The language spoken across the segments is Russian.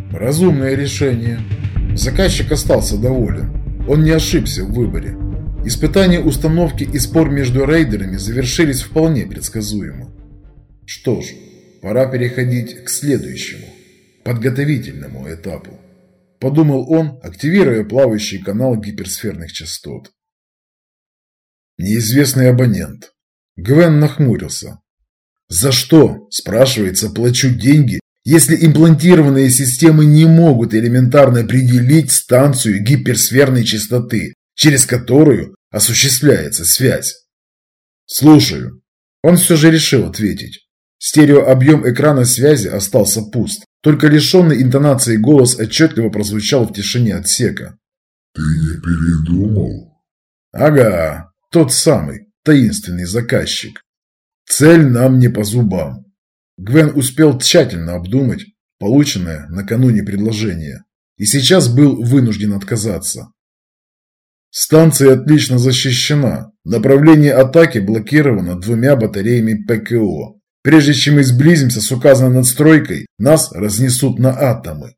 Разумное решение. Заказчик остался доволен. Он не ошибся в выборе. Испытания установки и спор между рейдерами завершились вполне предсказуемо. Что ж, пора переходить к следующему, подготовительному этапу. Подумал он, активируя плавающий канал гиперсферных частот. Неизвестный абонент. Гвен нахмурился. «За что?» – спрашивается, плачу деньги, если имплантированные системы не могут элементарно определить станцию гиперсферной частоты, через которую осуществляется связь. «Слушаю». Он все же решил ответить. Стереообъем экрана связи остался пуст, только лишенный интонации голос отчетливо прозвучал в тишине отсека. «Ты не передумал?» «Ага, тот самый, таинственный заказчик. Цель нам не по зубам». Гвен успел тщательно обдумать полученное накануне предложение и сейчас был вынужден отказаться. Станция отлично защищена. Направление атаки блокировано 2 батареями ПКО. Прежде чем мы сблизимся с указанной надстройкой, нас разнесут на атомы.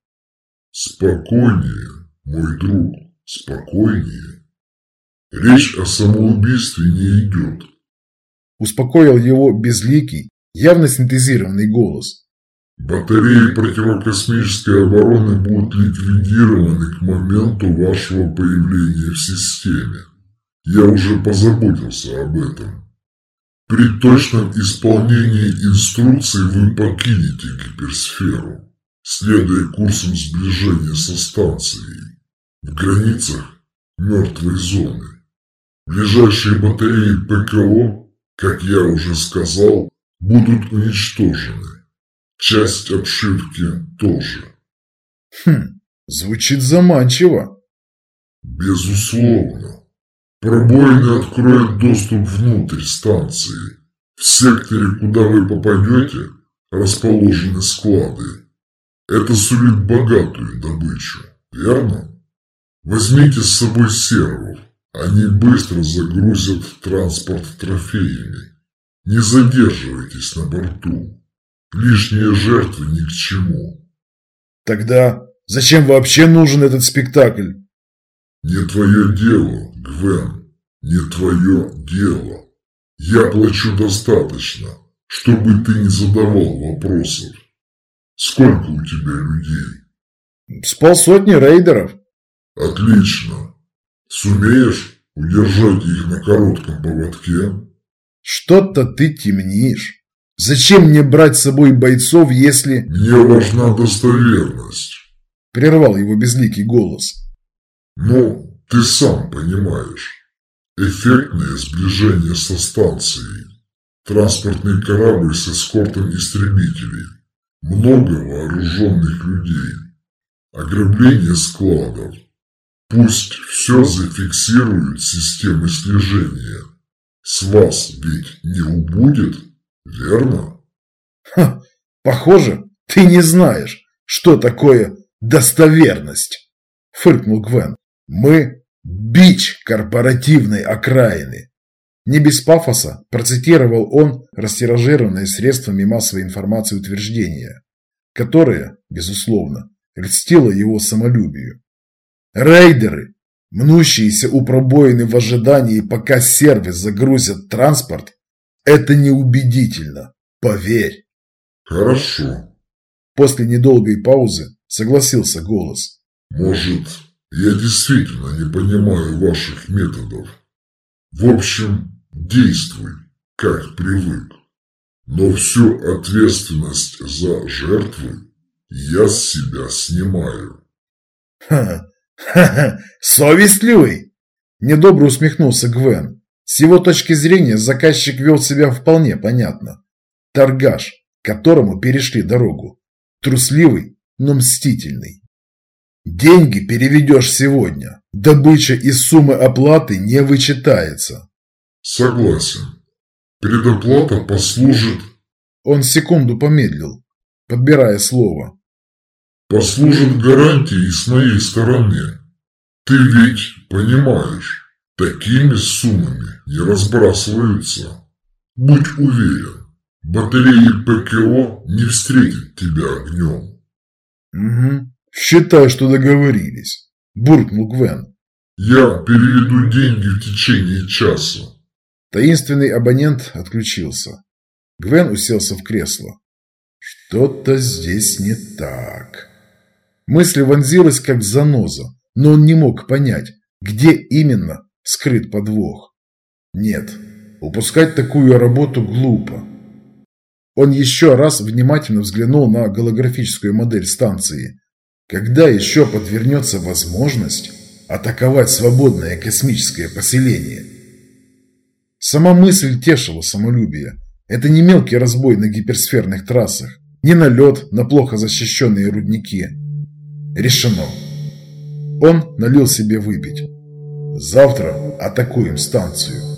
Спокойнее, мой друг, спокойнее. Речь о самоубийстве не идет. Успокоил его безликий, явно синтезированный голос. Батареи противокосмической обороны будут ликвидированы к моменту вашего появления в системе. Я уже позаботился об этом. При точном исполнении инструкций вы покинете гиперсферу, следуя курсом сближения со станцией, в границах мертвой зоны. Ближайшие батареи ПКО, как я уже сказал, будут уничтожены. Часть обшивки тоже. Звучит заманчиво. Безусловно. Пробоины откроют доступ внутрь станции. В секторе, куда вы попадете, расположены склады. Это сулит богатую добычу, верно? Возьмите с собой сервов. Они быстро загрузят транспорт трофеями. Не задерживайтесь на борту. Лишние жертвы ни к чему. Тогда зачем вообще нужен этот спектакль? Не твое дело, Гвен, не твое дело. Я плачу достаточно, чтобы ты не задавал вопросов. Сколько у тебя людей? С полсотни рейдеров. Отлично. Сумеешь удержать их на коротком поводке? Что-то ты темнишь. Зачем мне брать с собой бойцов, если... Мне важна достоверность. Прервал его безликий голос. Ну, ты сам понимаешь. Эффектное сближение со станцией. Транспортный корабль с эскортом истребителей. Много вооруженных людей. Ограбление складов. Пусть все зафиксируют системы слежения. С вас ведь не убудет, верно? Похоже, ты не знаешь, что такое достоверность, фыркнул Гвен. Мы бич корпоративной окраины. Не без пафоса процитировал он растиражированное средствами массовой информации утверждение, которое, безусловно, льстило его самолюбию. Рейдеры, мнущиеся у пробоины в ожидании, пока сервис загрузят транспорт, это неубедительно, поверь. Хорошо. После недолгой паузы согласился голос. Может, я действительно не понимаю ваших методов. В общем, действуй, как привык. Но всю ответственность за жертвы я с себя снимаю. Совестливый? Недобро усмехнулся Гвен. С его точки зрения заказчик вел себя вполне понятно. Торгаш, которому перешли дорогу. Трусливый, но мстительный. Деньги переведешь сегодня. Добыча из суммы оплаты не вычитается. Согласен. Предоплата послужит... Он секунду помедлил, подбирая слово. Послужит гарантией с моей стороны. Ты ведь понимаешь, такими суммами не разбрасываются. Будь уверен, батареи ПКО не встретят тебя огнем. Угу. «Считай, что договорились», – буркнул Гвен. «Я переведу деньги в течение часа». Таинственный абонент отключился. Гвен уселся в кресло. Что-то здесь не так. Мысль вонзилась как заноза, но он не мог понять, где именно скрыт подвох. Нет, упускать такую работу глупо. Он еще раз внимательно взглянул на голографическую модель станции. Когда еще подвернется возможность атаковать свободное космическое поселение? Сама мысль тешила самолюбие. Это не мелкий разбой на гиперсферных трассах, не налет на плохо защищенные рудники. Решено. Он налил себе выпить. Завтра атакуем станцию.